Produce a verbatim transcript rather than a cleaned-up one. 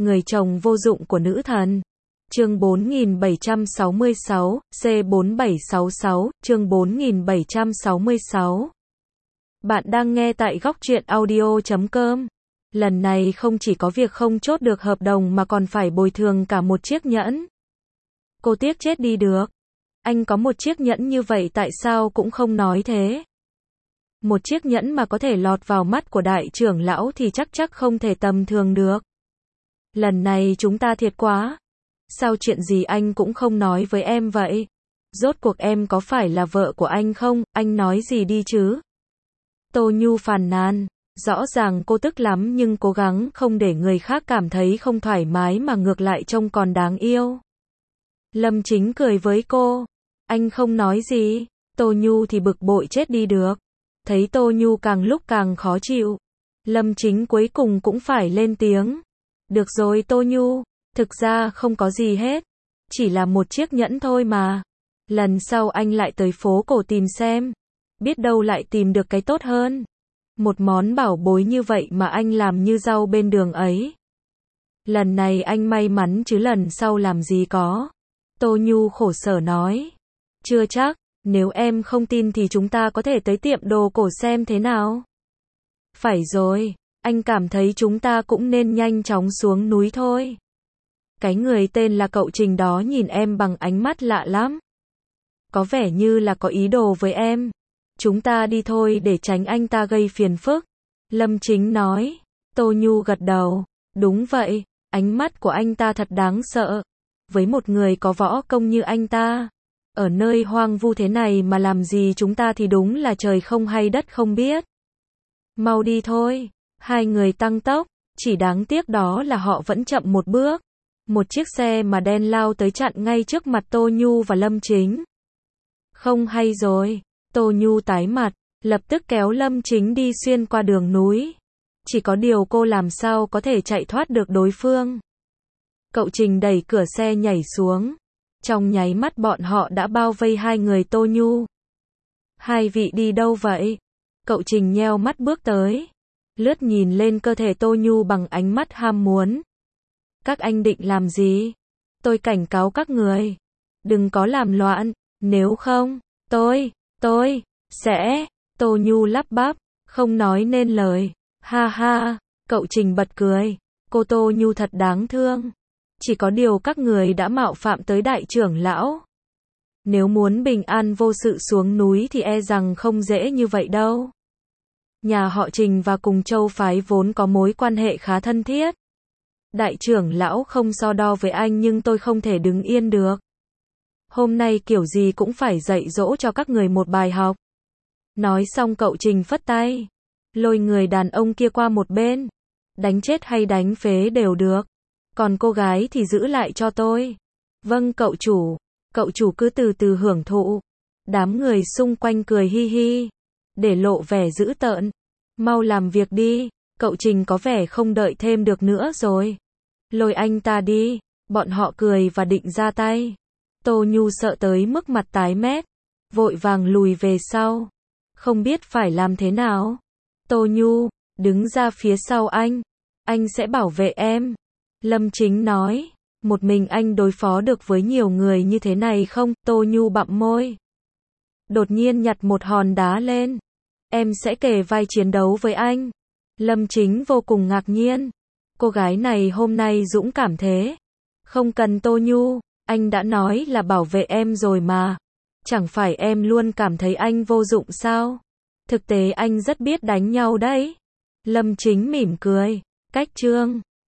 Người chồng vô dụng của nữ thần. Chương bốn nghìn bảy trăm sáu mươi sáu, C bốn bảy sáu sáu, chương bốn nghìn bảy trăm sáu mươi sáu. Bạn đang nghe tại góc truyện audio chấm com. Lần này không chỉ có việc không chốt được hợp đồng mà còn phải bồi thường cả một chiếc nhẫn. Cô tiếc chết đi được. Anh có một chiếc nhẫn như vậy tại sao cũng không nói thế. Một chiếc nhẫn mà có thể lọt vào mắt của đại trưởng lão thì chắc chắc không thể tầm thường được. Lần này chúng ta thiệt quá. Sao chuyện gì anh cũng không nói với em vậy? Rốt cuộc em có phải là vợ của anh không? Anh nói gì đi chứ? Tô Nhu phàn nàn. Rõ ràng cô tức lắm nhưng cố gắng không để người khác cảm thấy không thoải mái mà ngược lại trông còn đáng yêu. Lâm Chính cười với cô. Anh không nói gì. Tô Nhu thì bực bội chết đi được. Thấy Tô Nhu càng lúc càng khó chịu. Lâm Chính cuối cùng cũng phải lên tiếng. Được rồi Tô Nhu, thực ra không có gì hết. Chỉ là một chiếc nhẫn thôi mà. Lần sau anh lại tới phố cổ tìm xem. Biết đâu lại tìm được cái tốt hơn. Một món bảo bối như vậy mà anh làm như rau bên đường ấy. Lần này anh may mắn chứ lần sau làm gì có. Tô Nhu khổ sở nói. Chưa chắc, nếu em không tin thì chúng ta có thể tới tiệm đồ cổ xem thế nào. Phải rồi, anh cảm thấy chúng ta cũng nên nhanh chóng xuống núi thôi. Cái người tên là cậu Trình đó nhìn em bằng ánh mắt lạ lắm. Có vẻ như là có ý đồ với em. Chúng ta đi thôi để tránh anh ta gây phiền phức. Lâm Chính nói. Tô Nhu gật đầu. Đúng vậy, ánh mắt của anh ta thật đáng sợ. Với một người có võ công như anh ta. Ở nơi hoang vu thế này mà làm gì chúng ta thì đúng là trời không hay đất không biết. Mau đi thôi. Hai người tăng tốc. Chỉ đáng tiếc đó là họ vẫn chậm một bước. Một chiếc xe mà đen lao tới chặn ngay trước mặt Tô Nhu và Lâm Chính. Không hay rồi. Tô Nhu tái mặt, lập tức kéo Lâm Chính đi xuyên qua đường núi. Chỉ có điều cô làm sao có thể chạy thoát được đối phương. Cậu Trình đẩy cửa xe nhảy xuống. Trong nháy mắt bọn họ đã bao vây hai người Tô Nhu. Hai vị đi đâu vậy? Cậu Trình nheo mắt bước tới. Lướt nhìn lên cơ thể Tô Nhu bằng ánh mắt ham muốn. Các anh định làm gì? Tôi cảnh cáo các người. Đừng có làm loạn, nếu không, tôi, tôi, sẽ, Tô Nhu lắp bắp, không nói nên lời. Ha ha, cậu Trình bật cười. Cô Tô Nhu thật đáng thương. Chỉ có điều các người đã mạo phạm tới đại trưởng lão. Nếu muốn bình an vô sự xuống núi thì e rằng không dễ như vậy đâu. Nhà họ Trình và cùng châu phái vốn có mối quan hệ khá thân thiết. Đại trưởng lão không so đo với anh nhưng tôi không thể đứng yên được. Hôm nay kiểu gì cũng phải dạy dỗ cho các người một bài học. Nói xong cậu Trình phất tay. Lôi người đàn ông kia qua một bên. Đánh chết hay đánh phế đều được. Còn cô gái thì giữ lại cho tôi. Vâng cậu chủ. Cậu chủ cứ từ từ hưởng thụ. Đám người xung quanh cười hi hi. Để lộ vẻ dữ tợn. Mau làm việc đi. Cậu Trình có vẻ không đợi thêm được nữa rồi. Lôi anh ta đi. Bọn họ cười và định ra tay. Tô Nhu sợ tới mức mặt tái mét. Vội vàng lùi về sau. Không biết phải làm thế nào. Tô Nhu, đứng ra phía sau anh. Anh sẽ bảo vệ em. Lâm Chính nói. Một mình anh đối phó được với nhiều người như thế này không? Tô Nhu bặm môi. Đột nhiên nhặt một hòn đá lên. Em sẽ kề vai chiến đấu với anh. Lâm Chính vô cùng ngạc nhiên. Cô gái này hôm nay dũng cảm thế. Không cần Tô Nhu. Anh đã nói là bảo vệ em rồi mà. Chẳng phải em luôn cảm thấy anh vô dụng sao? Thực tế anh rất biết đánh nhau đấy. Lâm Chính mỉm cười. Cách chương